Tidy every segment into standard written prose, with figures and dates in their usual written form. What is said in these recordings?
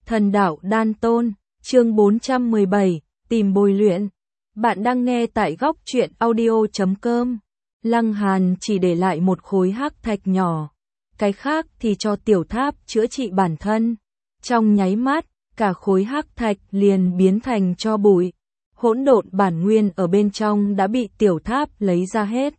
Thần đạo đan tôn, chương 417, tìm bồi luyện. Bạn đang nghe tại góc truyện audio.com. Lăng Hàn chỉ để lại một khối hắc thạch nhỏ, cái khác thì cho tiểu tháp chữa trị bản thân. Trong nháy mắt, cả khối hắc thạch liền biến thành tro bụi. Hỗn độn bản nguyên ở bên trong đã bị tiểu tháp lấy ra hết.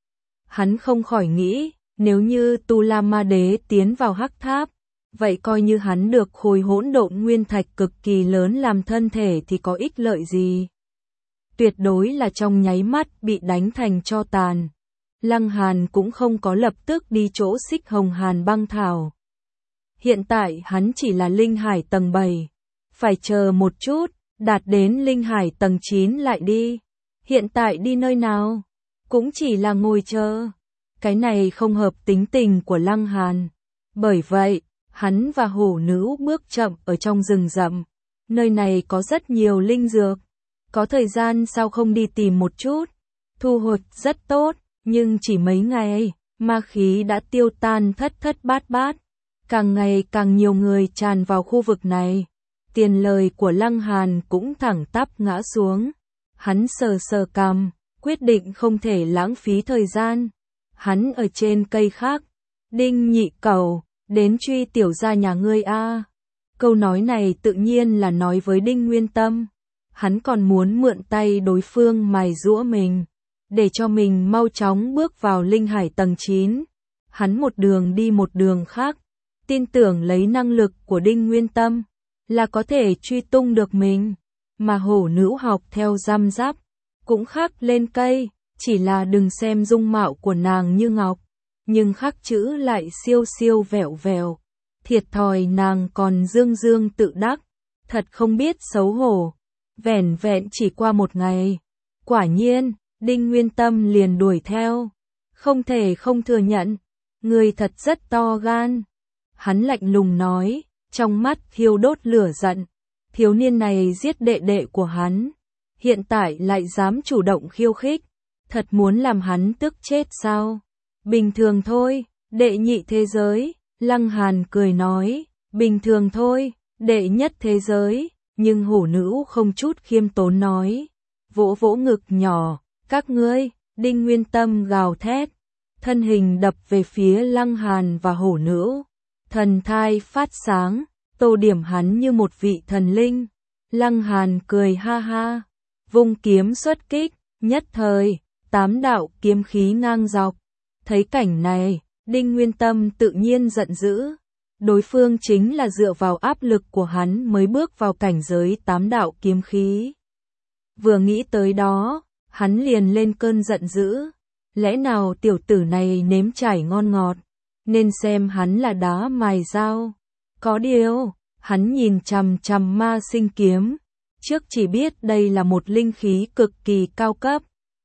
Hắn không khỏi nghĩ, nếu như Tu La Ma Đế tiến vào hắc tháp, vậy coi như hắn được khối hỗn độn nguyên thạch cực kỳ lớn làm thân thể thì có ích lợi gì? Tuyệt đối là trong nháy mắt bị đánh thành tro tàn. Lăng Hàn cũng không có lập tức đi chỗ Xích Hồng Hàn băng thảo. Hiện tại hắn chỉ là linh hải tầng 7. Phải chờ một chút, đạt đến linh hải tầng 9 lại đi. Hiện tại đi nơi nào? Cũng chỉ là ngồi chờ. Cái này không hợp tính tình của Lăng Hàn. Bởi vậy, hắn và hổ nữ bước chậm ở trong rừng rậm. Nơi này có rất nhiều linh dược. Có thời gian sao không đi tìm một chút? Thu hoạch rất tốt, nhưng chỉ mấy ngày, ma khí đã tiêu tan thất thất bát bát. Càng ngày càng nhiều người tràn vào khu vực này. Tiền lời của Lăng Hàn cũng thẳng tắp ngã xuống. Hắn sờ sờ cằm, quyết định không thể lãng phí thời gian. Hắn ở trên cây khác. Đinh Nhị Cẩu, đến truy tiểu gia nhà ngươi a. Câu nói này tự nhiên là nói với Đinh Nguyên Tâm. Hắn còn muốn mượn tay đối phương mài giũa mình, để cho mình mau chóng bước vào linh hải tầng 9. Hắn một đường đi một đường khác, tin tưởng lấy năng lực của Đinh Nguyên Tâm là có thể truy tung được mình. Mà hổ nữ học theo răm rắp, cũng khắc lên cây, chỉ là đừng xem dung mạo của nàng như ngọc, nhưng khắc chữ lại siêu siêu vẹo vẹo. Thiệt thòi nàng còn dương dương tự đắc, thật không biết xấu hổ. Vẻn vẹn chỉ qua một ngày, quả nhiên, Đinh Nguyên Tâm liền đuổi theo. Không thể không thừa nhận, người thật rất to gan. Hắn lạnh lùng nói, trong mắt thiêu đốt lửa giận. Thiếu niên này giết đệ đệ của hắn, hiện tại lại dám chủ động khiêu khích, thật muốn làm hắn tức chết sao? Bình thường thôi, đệ nhị thế giới. Lăng Hàn cười nói, bình thường thôi, đệ nhất thế giới. Nhưng hổ nữ không chút khiêm tốn nói, vỗ vỗ ngực nhỏ, các ngươi. Đinh Nguyên Tâm gào thét, thân hình đập về phía Lăng Hàn và hổ nữ. Thần thai phát sáng, tô điểm hắn như một vị thần linh. Lăng Hàn cười ha ha, vung kiếm xuất kích, nhất thời, 8 đạo kiếm khí ngang dọc. Thấy cảnh này, Đinh Nguyên Tâm tự nhiên giận dữ. Đối phương chính là dựa vào áp lực của hắn mới bước vào cảnh giới 8 đạo kiếm khí. Vừa nghĩ tới đó, hắn liền lên cơn giận dữ. Lẽ nào tiểu tử này nếm trải ngon ngọt, nên xem hắn là đá mài dao. Có điều, hắn nhìn chằm chằm ma sinh kiếm, trước chỉ biết đây là một linh khí cực kỳ cao cấp,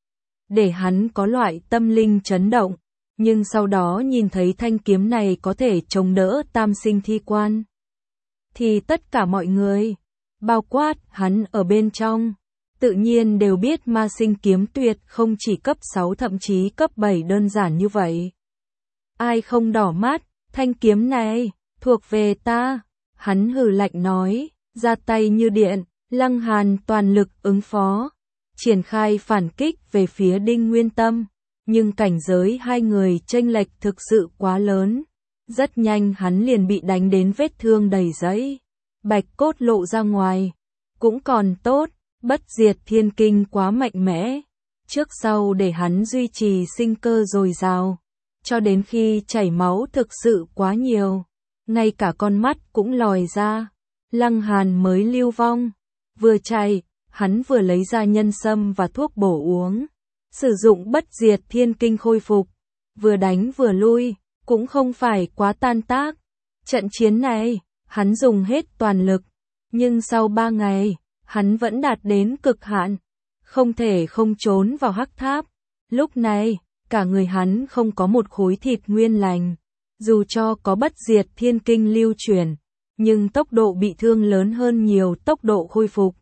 để hắn có loại tâm linh chấn động. Nhưng sau đó nhìn thấy thanh kiếm này có thể chống đỡ tam sinh thi quan, thì tất cả mọi người, bao quát hắn ở bên trong, tự nhiên đều biết ma sinh kiếm tuyệt không chỉ cấp 6 thậm chí cấp 7 đơn giản như vậy. Ai không đỏ mắt, thanh kiếm này, thuộc về ta. Hắn hừ lạnh nói, ra tay như điện. Lăng Hàn toàn lực ứng phó, triển khai phản kích về phía Đinh Nguyên Tâm. Nhưng cảnh giới hai người chênh lệch thực sự quá lớn. Rất nhanh hắn liền bị đánh đến vết thương đầy giấy. Bạch cốt lộ ra ngoài. Cũng còn tốt, bất diệt thiên kinh quá mạnh mẽ. Trước sau để hắn duy trì sinh cơ dồi dào. Cho đến khi chảy máu thực sự quá nhiều. Ngay cả con mắt cũng lòi ra. Lăng Hàn mới lưu vong. Vừa chạy, hắn vừa lấy ra nhân sâm và thuốc bổ uống. Sử dụng bất diệt thiên kinh khôi phục, vừa đánh vừa lui, cũng không phải quá tan tác. Trận chiến này, hắn dùng hết toàn lực, nhưng sau 3 ngày, hắn vẫn đạt đến cực hạn, không thể không trốn vào hắc tháp. Lúc này, cả người hắn không có một khối thịt nguyên lành, dù cho có bất diệt thiên kinh lưu chuyển, nhưng tốc độ bị thương lớn hơn nhiều tốc độ khôi phục.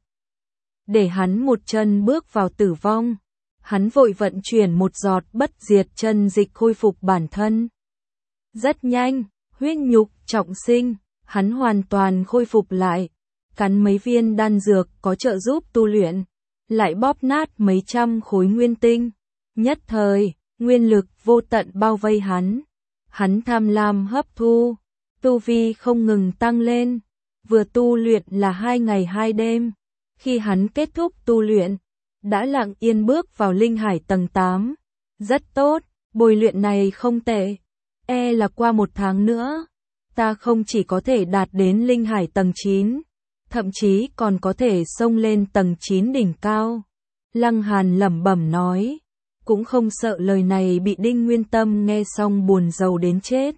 Để hắn một chân bước vào tử vong. Hắn vội vận chuyển một giọt bất diệt chân dịch khôi phục bản thân. Rất nhanh, huyết nhục trọng sinh, hắn hoàn toàn khôi phục lại, cắn mấy viên đan dược có trợ giúp tu luyện, lại bóp nát mấy trăm khối nguyên tinh. Nhất thời, nguyên lực vô tận bao vây hắn. Hắn tham lam hấp thu, tu vi không ngừng tăng lên. Vừa tu luyện là 2 ngày 2 đêm. Khi hắn kết thúc tu luyện, đã lặng yên bước vào linh hải tầng 8. Rất tốt, bồi luyện này không tệ. Là qua 1 tháng nữa, ta không chỉ có thể đạt đến linh hải tầng 9, thậm chí còn có thể xông lên tầng 9 đỉnh cao. Lăng Hàn lẩm bẩm nói, cũng không sợ lời này bị Đinh Nguyên Tâm nghe xong buồn rầu đến chết.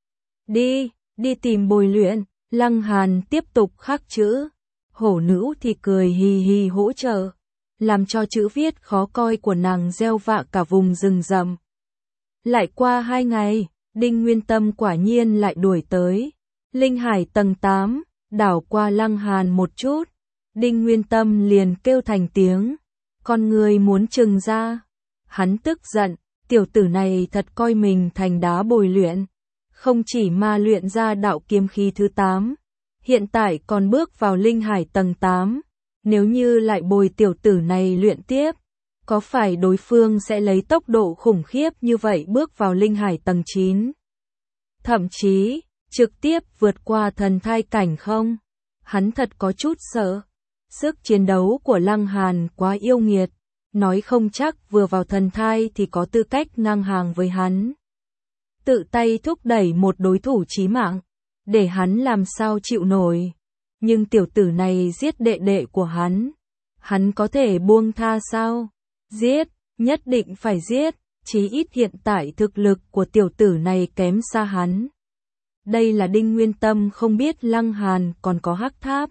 Đi tìm bồi luyện. Lăng Hàn tiếp tục khắc chữ. Hổ nữ thì cười hì hì hỗ trợ, làm cho chữ viết khó coi của nàng gieo vạ cả vùng rừng rậm. Lại qua 2 ngày, Đinh Nguyên Tâm quả nhiên lại đuổi tới. Linh hải tầng 8, đảo qua Lăng Hàn một chút. Đinh Nguyên Tâm liền kêu thành tiếng, con người muốn trừng ra. Hắn tức giận, tiểu tử này thật coi mình thành đá bồi luyện. Không chỉ mà luyện ra đạo kiếm khí thứ 8, hiện tại còn bước vào linh hải tầng 8. Nếu như lại bồi tiểu tử này luyện tiếp, có phải đối phương sẽ lấy tốc độ khủng khiếp như vậy bước vào linh hải tầng 9? Thậm chí, trực tiếp vượt qua thần thai cảnh không? Hắn thật có chút sợ. Sức chiến đấu của Lăng Hàn quá yêu nghiệt, nói không chắc vừa vào thần thai thì có tư cách ngang hàng với hắn. Tự tay thúc đẩy một đối thủ chí mạng, để hắn làm sao chịu nổi. Nhưng tiểu tử này giết đệ đệ của hắn có thể buông tha sao? Giết, nhất định phải giết, chí ít hiện tại thực lực của tiểu tử này kém xa hắn. Đây là Đinh Nguyên Tâm không biết Lăng Hàn còn có hắc tháp.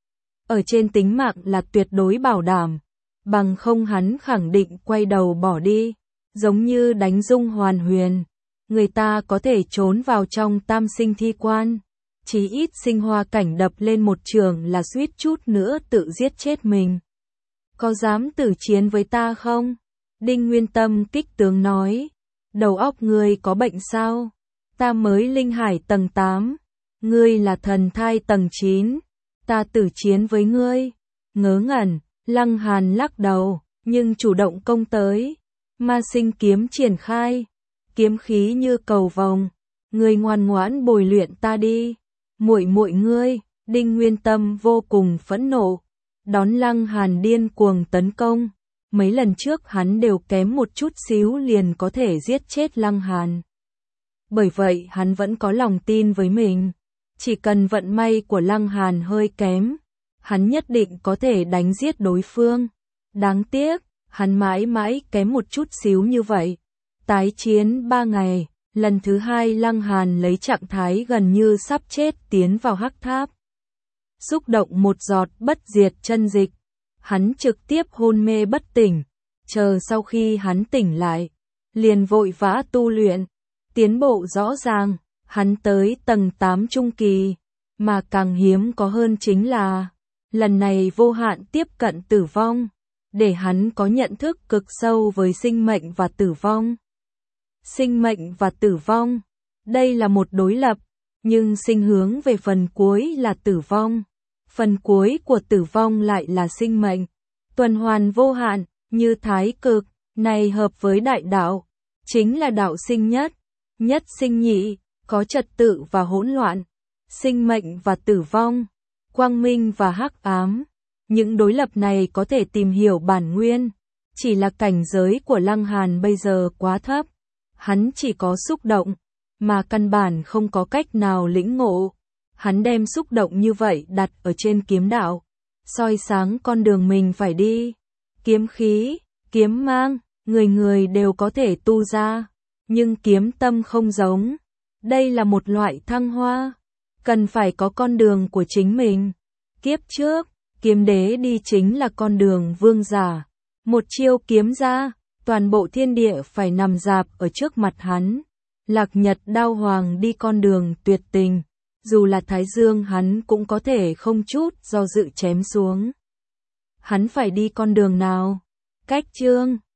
Ở trên tính mạng là tuyệt đối bảo đảm, bằng không hắn khẳng định quay đầu bỏ đi, giống như đánh Dung Hoàn Huyền. Người ta có thể trốn vào trong tam sinh thi quan, chí ít sinh hoa cảnh đập lên một trường là suýt chút nữa tự giết chết mình. Có dám tử chiến với ta không? Đinh Nguyên Tâm kích tướng nói, đầu óc ngươi có bệnh sao? Ta mới linh hải tầng 8, ngươi là thần thai tầng 9, ta tử chiến với ngươi. Ngớ ngẩn, Lăng Hàn lắc đầu, nhưng chủ động công tới. Ma sinh kiếm triển khai, kiếm khí như cầu vồng, ngươi ngoan ngoãn bồi luyện ta đi. Muội muội ngươi. Đinh Nguyên Tâm vô cùng phẫn nộ, đón Lăng Hàn điên cuồng tấn công. Mấy lần trước hắn đều kém một chút xíu liền có thể giết chết Lăng Hàn. Bởi vậy hắn vẫn có lòng tin với mình, chỉ cần vận may của Lăng Hàn hơi kém, hắn nhất định có thể đánh giết đối phương. Đáng tiếc, hắn mãi mãi kém một chút xíu như vậy. Tái chiến 3 ngày, lần thứ 2 Lăng Hàn lấy trạng thái gần như sắp chết tiến vào hắc tháp. Xúc động một giọt bất diệt chân dịch, hắn trực tiếp hôn mê bất tỉnh, chờ sau khi hắn tỉnh lại, liền vội vã tu luyện, tiến bộ rõ ràng, hắn tới tầng 8 trung kỳ, mà càng hiếm có hơn chính là, lần này vô hạn tiếp cận tử vong, để hắn có nhận thức cực sâu với sinh mệnh và tử vong. Sinh mệnh và tử vong, đây là một đối lập, nhưng sinh hướng về phần cuối là tử vong. Phần cuối của tử vong lại là sinh mệnh, tuần hoàn vô hạn, như thái cực, này hợp với đại đạo, chính là đạo sinh nhất, nhất sinh nhị, có trật tự và hỗn loạn, sinh mệnh và tử vong, quang minh và hắc ám. Những đối lập này có thể tìm hiểu bản nguyên, chỉ là cảnh giới của Lăng Hàn bây giờ quá thấp, hắn chỉ có xúc động, mà căn bản không có cách nào lĩnh ngộ. Hắn đem xúc động như vậy đặt ở trên kiếm đạo, soi sáng con đường mình phải đi. Kiếm khí, kiếm mang, người người đều có thể tu ra, nhưng kiếm tâm không giống. Đây là một loại thăng hoa, cần phải có con đường của chính mình. Kiếp trước, kiếm đế đi chính là con đường vương giả. Một chiêu kiếm ra, toàn bộ thiên địa phải nằm rạp ở trước mặt hắn. Lạc Nhật Đao Hoàng đi con đường tuyệt tình. Dù là Thái Dương hắn cũng có thể không chút do dự chém xuống. Hắn phải đi con đường nào? Cách chương